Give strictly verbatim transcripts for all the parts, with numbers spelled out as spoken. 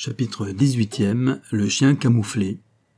Chapitre dix-huitième. Le chien camouflé.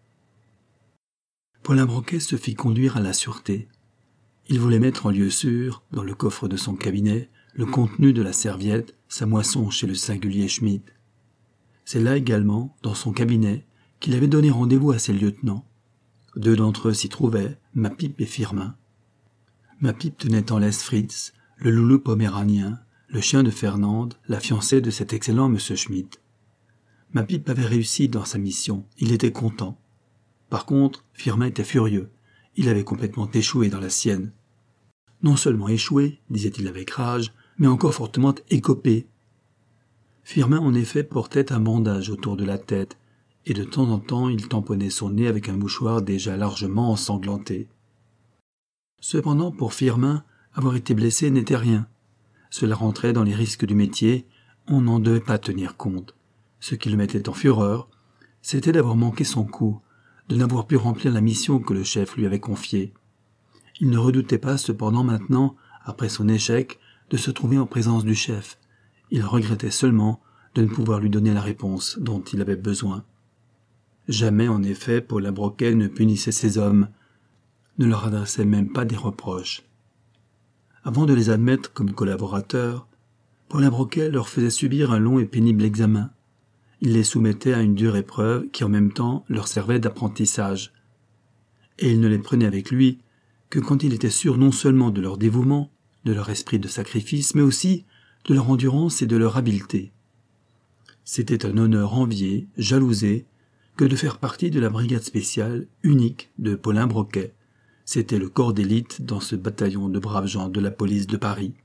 Paulin Broquet se fit conduire à la sûreté. Il voulait mettre en lieu sûr, dans le coffre de son cabinet, le contenu de la serviette, sa moisson chez le singulier Schmitt. C'est là également, dans son cabinet, qu'il avait donné rendez-vous à ses lieutenants. Deux d'entre eux s'y trouvaient, Mapipe et Firmin. Mapipe tenait en laisse Fritz, le loulou poméranien, le chien de Fernande, la fiancée de cet excellent monsieur Schmitt. Mapipe avait réussi dans sa mission, il était content. Par contre, Firmin était furieux, il avait complètement échoué dans la sienne. Non seulement échoué, disait-il avec rage, mais encore fortement écopé. Firmin en effet portait un bandage autour de la tête, et de temps en temps il tamponnait son nez avec un mouchoir déjà largement ensanglanté. Cependant, pour Firmin, avoir été blessé n'était rien. Cela rentrait dans les risques du métier, on n'en devait pas tenir compte. Ce qui le mettait en fureur, c'était d'avoir manqué son coup, de n'avoir pu remplir la mission que le chef lui avait confiée. Il ne redoutait pas cependant maintenant, après son échec, de se trouver en présence du chef. Il regrettait seulement de ne pouvoir lui donner la réponse dont il avait besoin. Jamais, en effet, Paulin Broquet ne punissait ses hommes, ne leur adressait même pas des reproches. Avant de les admettre comme collaborateurs, Paulin Broquet leur faisait subir un long et pénible examen. Il les soumettait à une dure épreuve qui en même temps leur servait d'apprentissage. Et il ne les prenait avec lui que quand il était sûr non seulement de leur dévouement, de leur esprit de sacrifice, mais aussi de leur endurance et de leur habileté. C'était un honneur envié, jalousé, que de faire partie de la brigade spéciale unique de Paulin Broquet. C'était le corps d'élite dans ce bataillon de braves gens de la police de Paris.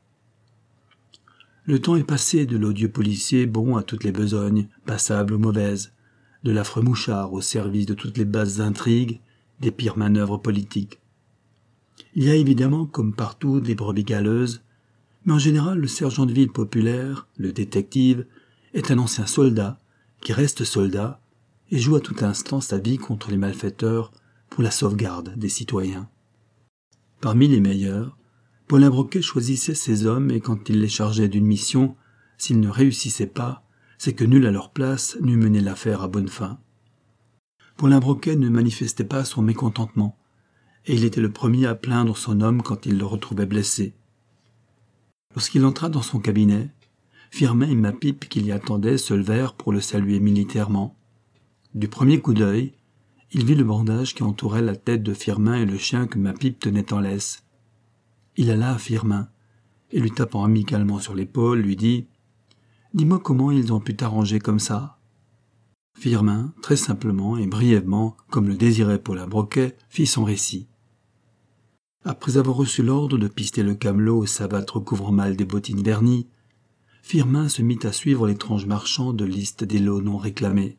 Le temps est passé de l'odieux policier bon à toutes les besognes, passable ou mauvaises, de l'affreux mouchard au service de toutes les basses intrigues, des pires manœuvres politiques. Il y a évidemment, comme partout, des brebis galeuses, mais en général le sergent de ville populaire, le détective, est un ancien soldat qui reste soldat et joue à tout instant sa vie contre les malfaiteurs pour la sauvegarde des citoyens. Parmi les meilleurs, Paulin Broquet choisissait ses hommes et quand il les chargeait d'une mission, s'ils ne réussissaient pas, c'est que nul à leur place n'eût mené l'affaire à bonne fin. Paulin Broquet ne manifestait pas son mécontentement, et il était le premier à plaindre son homme quand il le retrouvait blessé. Lorsqu'il entra dans son cabinet, Firmin et Mapipe qui l'y attendaient se levèrent pour le saluer militairement. Du premier coup d'œil, il vit le bandage qui entourait la tête de Firmin et le chien que Mapipe tenait en laisse. Il alla à Firmin, et lui tapant amicalement sur l'épaule, lui dit « Dis-moi comment ils ont pu t'arranger comme ça ?» Firmin, très simplement et brièvement, comme le désirait Paulin Broquet, fit son récit. Après avoir reçu l'ordre de pister le camelot aux savates recouvrant mal des bottines vernies, Firmin se mit à suivre l'étrange marchand de liste des lots non réclamés.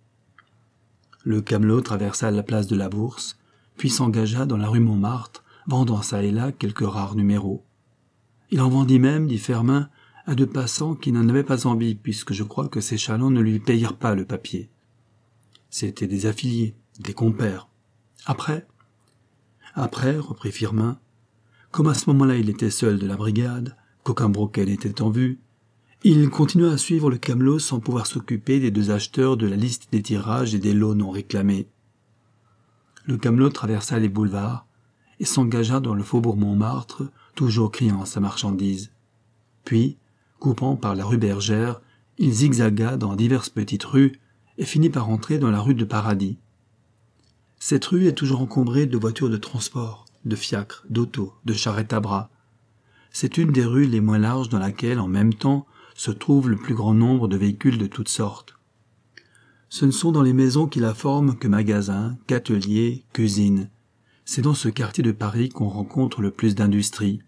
Le camelot traversa la place de la Bourse, puis s'engagea dans la rue Montmartre, vendant çà et là quelques rares numéros. Il en vendit même, dit Firmin, à deux passants qui n'en avaient pas envie, puisque je crois que ces chalands ne lui payèrent pas le papier. C'étaient des affiliés, des compères. Après Après, reprit Firmin, comme à ce moment-là il était seul de la brigade, qu'aucun Broquet n'était en vue, il continua à suivre le camelot sans pouvoir s'occuper des deux acheteurs de la liste des tirages et des lots non réclamés. Le camelot traversa les boulevards, et s'engagea dans le faubourg Montmartre, toujours criant sa marchandise. Puis, coupant par la rue Bergère, il zigzaga dans diverses petites rues et finit par entrer dans la rue de Paradis. Cette rue est toujours encombrée de voitures de transport, de fiacres, d'autos, de charrettes à bras. C'est une des rues les moins larges dans laquelle, en même temps, se trouve le plus grand nombre de véhicules de toutes sortes. Ce ne sont dans les maisons qui la forment que magasins, qu'ateliers, qu'usines. C'est dans ce quartier de Paris qu'on rencontre le plus d'industries.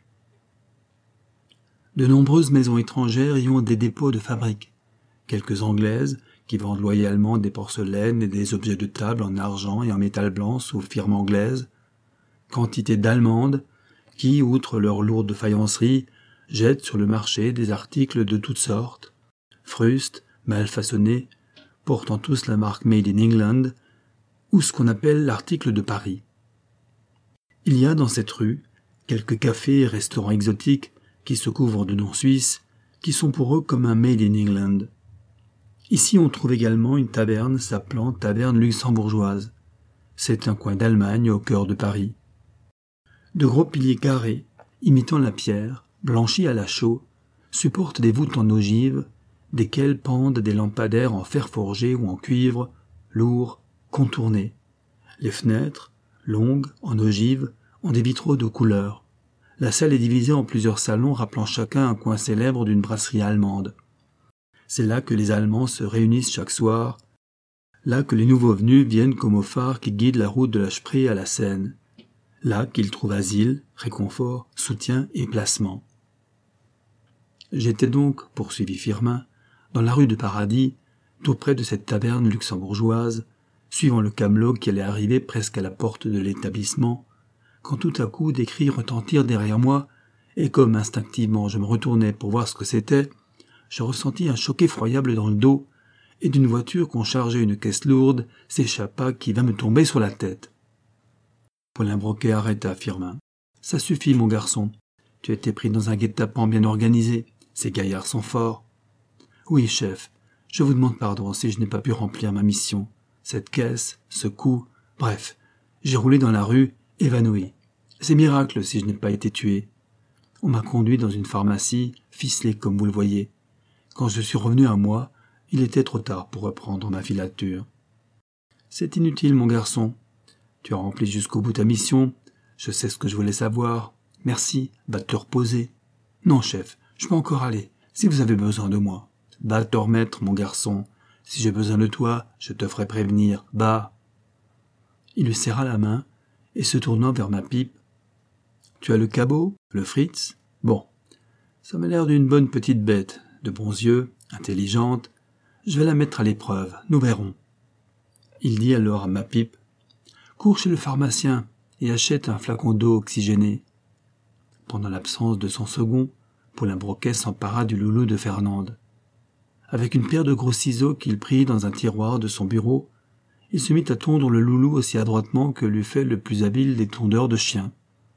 De nombreuses maisons étrangères y ont des dépôts de fabriques. Quelques anglaises, qui vendent loyalement des porcelaines et des objets de table en argent et en métal blanc sous firme anglaise. Quantité d'allemandes, qui, outre leurs lourdes faïenceries, jettent sur le marché des articles de toutes sortes, frustes, mal façonnés, portant tous la marque Made in England, ou ce qu'on appelle l'article de Paris. Il y a dans cette rue quelques cafés et restaurants exotiques qui se couvrent de noms suisses, qui sont pour eux comme un Made in England. Ici on trouve également une taverne s'appelant Taverne luxembourgeoise. C'est un coin d'Allemagne au cœur de Paris. De gros piliers carrés, imitant la pierre, blanchis à la chaux, supportent des voûtes en ogive, desquelles pendent des lampadaires en fer forgé ou en cuivre, lourds, contournés. Les fenêtres, longues, en ogive, ont des vitraux de couleur. La salle est divisée en plusieurs salons rappelant chacun un coin célèbre d'une brasserie allemande. C'est là que les Allemands se réunissent chaque soir, là que les nouveaux venus viennent comme au phare qui guide la route de la Spree à la Seine, là qu'ils trouvent asile, réconfort, soutien et placement. J'étais donc, poursuivit Firmin, dans la rue du Paradis, tout près de cette taverne luxembourgeoise, suivant le camelot qui allait arriver presque à la porte de l'établissement, quand tout à coup des cris retentirent derrière moi, et comme instinctivement je me retournais pour voir ce que c'était, je ressentis un choc effroyable dans le dos, et d'une voiture qu'on chargeait une caisse lourde s'échappa qui vint me tomber sur la tête. Paulin Broquet arrêta Firmin. « Ça suffit, mon garçon. Tu as été pris dans un guet-apens bien organisé. Ces gaillards sont forts. »« Oui, chef. Je vous demande pardon si je n'ai pas pu remplir ma mission. Cette caisse, ce coup, bref, j'ai roulé dans la rue, évanoui. C'est miracle si je n'ai pas été tué. On m'a conduit dans une pharmacie, ficelée comme vous le voyez. Quand je suis revenu à moi, il était trop tard pour reprendre ma filature. C'est inutile, mon garçon. Tu as rempli jusqu'au bout ta mission. Je sais ce que je voulais savoir. Merci, va te reposer. Non, chef, je peux encore aller, si vous avez besoin de moi. Va te remettre, mon garçon. Si j'ai besoin de toi, je te ferai prévenir. Va. Il lui serra la main, et se tournant vers ma pipe. Tu as le cabot, le Fritz? Bon, ça m'a l'air d'une bonne petite bête, de bons yeux, intelligente. Je vais la mettre à l'épreuve, nous verrons. Il dit alors à ma pipe. Cours chez le pharmacien et achète un flacon d'eau oxygénée. Pendant l'absence de son second, Paulin Broquet s'empara du loulou de Fernande. Avec une paire de gros ciseaux qu'il prit dans un tiroir de son bureau, il se mit à tondre le loulou aussi adroitement que l'eût fait le plus habile des tondeurs de chiens.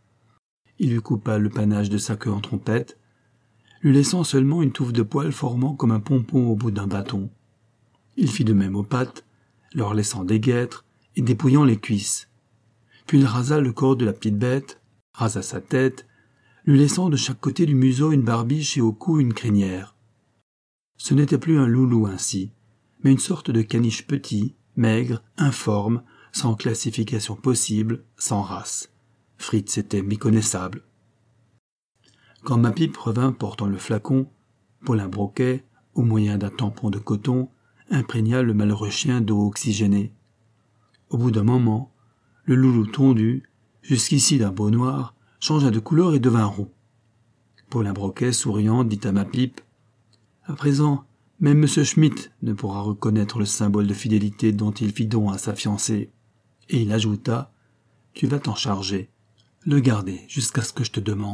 Il lui coupa le panache de sa queue en trompette, lui laissant seulement une touffe de poils formant comme un pompon au bout d'un bâton. Il fit de même aux pattes, leur laissant des guêtres et dépouillant les cuisses. Puis il rasa le corps de la petite bête, rasa sa tête, lui laissant de chaque côté du museau une barbiche et au cou une crinière. Ce n'était plus un loulou ainsi, mais une sorte de caniche petit, maigre, informe, sans classification possible, sans race. Fritz était méconnaissable. Quand ma pipe revint portant le flacon, Paulin Broquet, au moyen d'un tampon de coton, imprégna le malheureux chien d'eau oxygénée. Au bout d'un moment, le loulou tondu, jusqu'ici d'un beau noir, changea de couleur et devint roux. Paulin Broquet, souriant, dit à ma pipe « À présent, même M. Schmitt ne pourra reconnaître le symbole de fidélité dont il fit don à sa fiancée. » Et il ajouta « Tu vas t'en charger, le garder jusqu'à ce que je te demande. »